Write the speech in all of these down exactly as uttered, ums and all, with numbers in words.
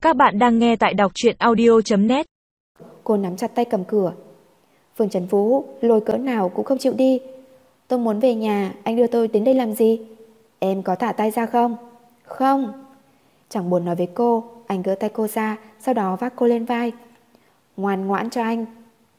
Các bạn đang nghe tại đọc truyện audio chấm net. Cô nắm chặt tay cầm cửa. Phương Trấn Vũ lôi cỡ nào cũng không chịu đi. Tôi muốn về nhà, anh đưa tôi đến đây làm gì? Em có thả tay ra không? Không. Chẳng buồn nói với cô, anh gỡ tay cô ra, sau đó vác cô lên vai. Ngoan ngoãn cho anh.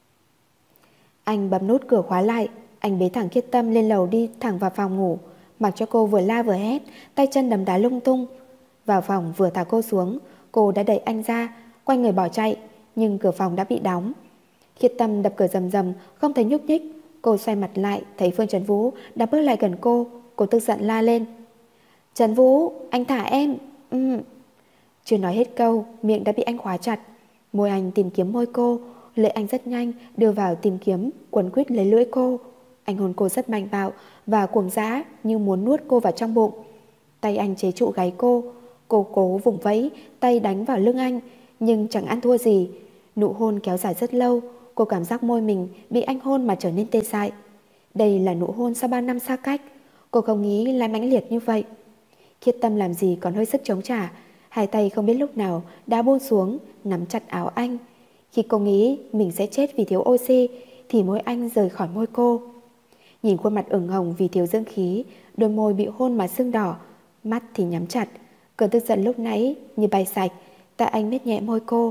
Anh bấm nút cửa khóa lại. Anh bế thẳng Khiết Tâm lên lầu đi thẳng vào phòng ngủ, mặc cho cô vừa la vừa hét, tay chân đấm đá lung tung. Vào phòng vừa thả cô xuống, cô đã đẩy anh ra, quay người bỏ chạy, nhưng cửa phòng đã bị đóng. Khiết Tâm đập cửa rầm rầm, không thấy nhúc nhích. Cô xoay mặt lại, thấy Phương Trấn Vũ đã bước lại gần cô. Cô tức giận la lên. Trấn Vũ, anh thả em. Ừ. Chưa nói hết câu, miệng đã bị anh khóa chặt. Môi anh tìm kiếm môi cô, lưỡi anh rất nhanh đưa vào tìm kiếm, quấn quýt lấy lưỡi cô. Anh hôn cô rất mạnh bạo và cuồng dã như muốn nuốt cô vào trong bụng. Tay anh chế trụ gáy cô. Cô cố vùng vẫy, tay đánh vào lưng anh, nhưng chẳng ăn thua gì. Nụ hôn kéo dài rất lâu. Cô cảm giác môi mình bị anh hôn mà trở nên tê dại. Đây là nụ hôn sau bao năm xa cách. Cô không nghĩ lại mãnh liệt như vậy. Khiết Tâm làm gì còn hơi sức chống trả. Hai tay không biết lúc nào đã buông xuống, nắm chặt áo anh. Khi cô nghĩ mình sẽ chết vì thiếu oxy, thì môi anh rời khỏi môi cô. Nhìn khuôn mặt ửng hồng vì thiếu dưỡng khí, đôi môi bị hôn mà sưng đỏ, mắt thì nhắm chặt. Cơn tức giận lúc nãy như bay sạch. Tại anh miết nhẹ môi cô.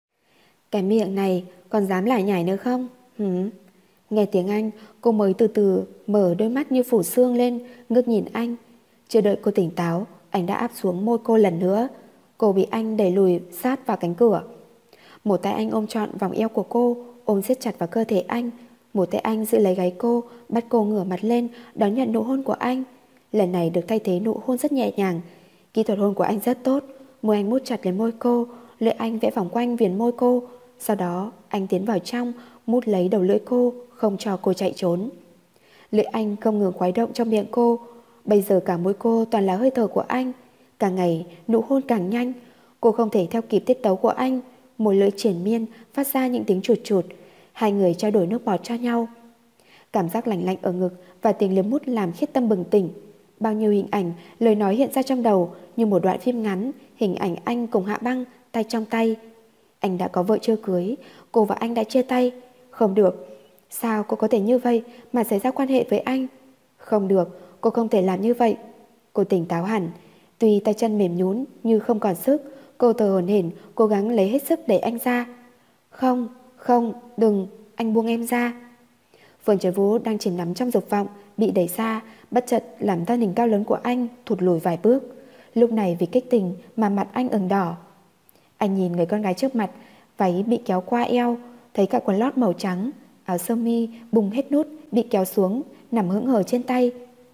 Cái miệng này còn dám lải nhải nữa không? Hử? Nghe tiếng anh, cô mới từ từ mở đôi mắt như phủ sương lên, ngước nhìn anh. Chưa đợi cô tỉnh táo, anh đã áp xuống môi cô lần nữa. Cô bị anh đẩy lùi sát vào cánh cửa. Một tay anh ôm trọn vòng eo của cô, ôm siết chặt vào cơ thể anh. Một tay anh giữ lấy gáy cô, bắt cô ngửa mặt lên đón nhận nụ hôn của anh. Lần này được thay thế nụ hôn rất nhẹ nhàng. Kỹ thuật hôn của anh rất tốt. Môi anh mút chặt lấy môi cô, lưỡi anh vẽ vòng quanh viền môi cô. Sau đó anh tiến vào trong, mút lấy đầu lưỡi cô, không cho cô chạy trốn. Lưỡi anh không ngừng khuấy động trong miệng cô. Bây giờ cả môi cô toàn là hơi thở của anh. Càng ngày nụ hôn càng nhanh. Cô không thể theo kịp tiết tấu của anh. Môi lưỡi triển miên phát ra những tiếng chuột chuột. Hai người trao đổi nước bọt cho nhau. Cảm giác lạnh lạnh ở ngực và tiếng liếm mút làm Khiết Tâm bừng tỉnh. Bao nhiêu hình ảnh, lời nói hiện ra trong đầu như một đoạn phim ngắn. Hình ảnh anh cùng Hạ Băng, tay trong tay. Anh đã có vợ chưa cưới, cô và anh đã chia tay. Không được. Sao cô có thể như vậy mà xảy ra quan hệ với anh? Không được, cô không thể làm như vậy. Cô tỉnh táo hẳn. Tuy tay chân mềm nhũn như không còn sức, cô thở hổn hển cố gắng lấy hết sức đẩy anh ra. Không, không, đừng, anh buông em ra. Phương Trấn Vũ đang chìm đắm trong dục vọng, bị đẩy ra, bất chợt làm thân hình cao lớn của anh thụt lùi vài bước. Lúc này vì kích tình mà mặt anh ửng đỏ. Anh nhìn người con gái trước mặt, váy bị kéo qua eo, thấy cả quần lót màu trắng, áo sơ mi bùng hết nút bị kéo xuống, nằm hững hờ trên tay.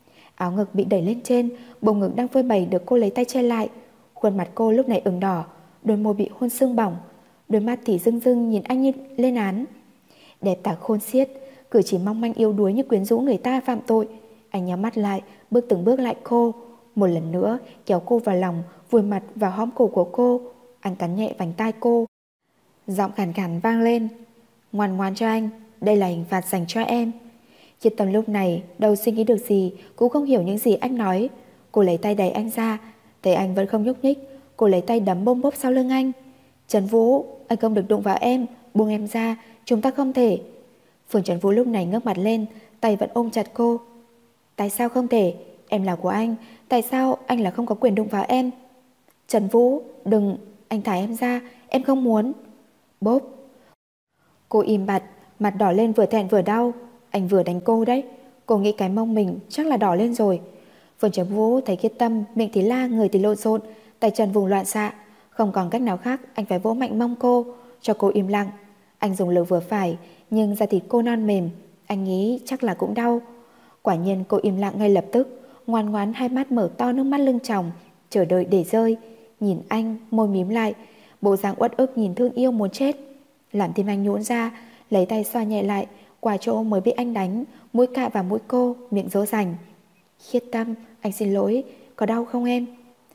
Áo ngực bị đẩy lên trên, bầu ngực đang phơi bày được cô lấy tay che lại. Khuôn mặt cô lúc này ửng đỏ, đôi môi bị hôn sưng bỏng, đôi mắt thì rưng rưng nhìn anh như lên án. Đẹp tả khôn xiết, cử chỉ mong manh yếu đuối như quyến rũ người ta phạm tội. Anh nhắm mắt lại, bước từng bước lại cô, một lần nữa kéo cô vào lòng, vùi mặt vào hõm cổ của cô. Anh cắn nhẹ vành tai cô, giọng khàn khàn vang lên. Ngoan ngoan cho anh, đây là hình phạt dành cho em. Khiết Tâm lúc này đâu suy nghĩ được gì, cũng không hiểu những gì anh nói. Cô lấy tay đẩy anh ra, thấy anh vẫn không nhúc nhích, cô lấy tay đấm bôm bốp sau lưng anh. Trấn Vũ, anh không được đụng vào em, buông em ra, chúng ta không thể. Phương Trấn Vũ lúc này ngước mặt lên, tay vẫn ôm chặt cô. Tại sao không thể? Em là của anh, tại sao anh là không có quyền đụng vào em? Trấn Vũ, đừng, anh thả em ra, em không muốn. Bốp. Cô im bặt, mặt đỏ lên vừa thẹn vừa đau. Anh vừa đánh cô đấy. Cô nghĩ cái mông mình chắc là đỏ lên rồi. Phương Trấn Vũ thấy Khiết Tâm, miệng thì la, người thì lộn xộn, tay chân vùng loạn xạ. Không còn cách nào khác, anh phải vỗ mạnh mông cô, cho cô im lặng. Anh dùng lực vừa phải, nhưng da thịt cô non mềm, anh nghĩ chắc là cũng đau. Quả nhiên cô im lặng ngay lập tức, ngoan ngoãn hai mắt mở to, nước mắt lưng tròng, chờ đợi để rơi. Nhìn anh, môi mím lại, bộ dạng uất ức nhìn thương yêu muốn chết. Làm tim anh nhũn ra, lấy tay xoa nhẹ lại qua chỗ mới bị anh đánh, mũi cạ vào mũi cô, miệng dỗ dành. Khiết Tâm, anh xin lỗi, có đau không em?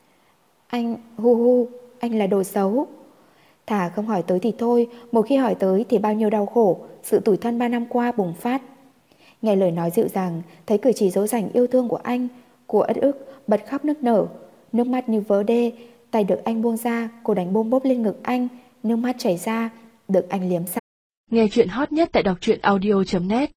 Anh, hu hu, anh là đồ xấu. Thà không hỏi tới thì thôi, một khi hỏi tới thì bao nhiêu đau khổ, sự tủi thân ba năm qua bùng phát. Nghe lời nói dịu dàng, thấy cử chỉ dỗ dành yêu thương của anh, cô ất ức, bật khóc nức nở, nước mắt như vỡ đê, tay được anh buông ra, cô đánh bôm bốp lên ngực anh, nước mắt chảy ra, được anh liếm sạch. Nghe chuyện hot nhất tại đọc truyện audio chấm net.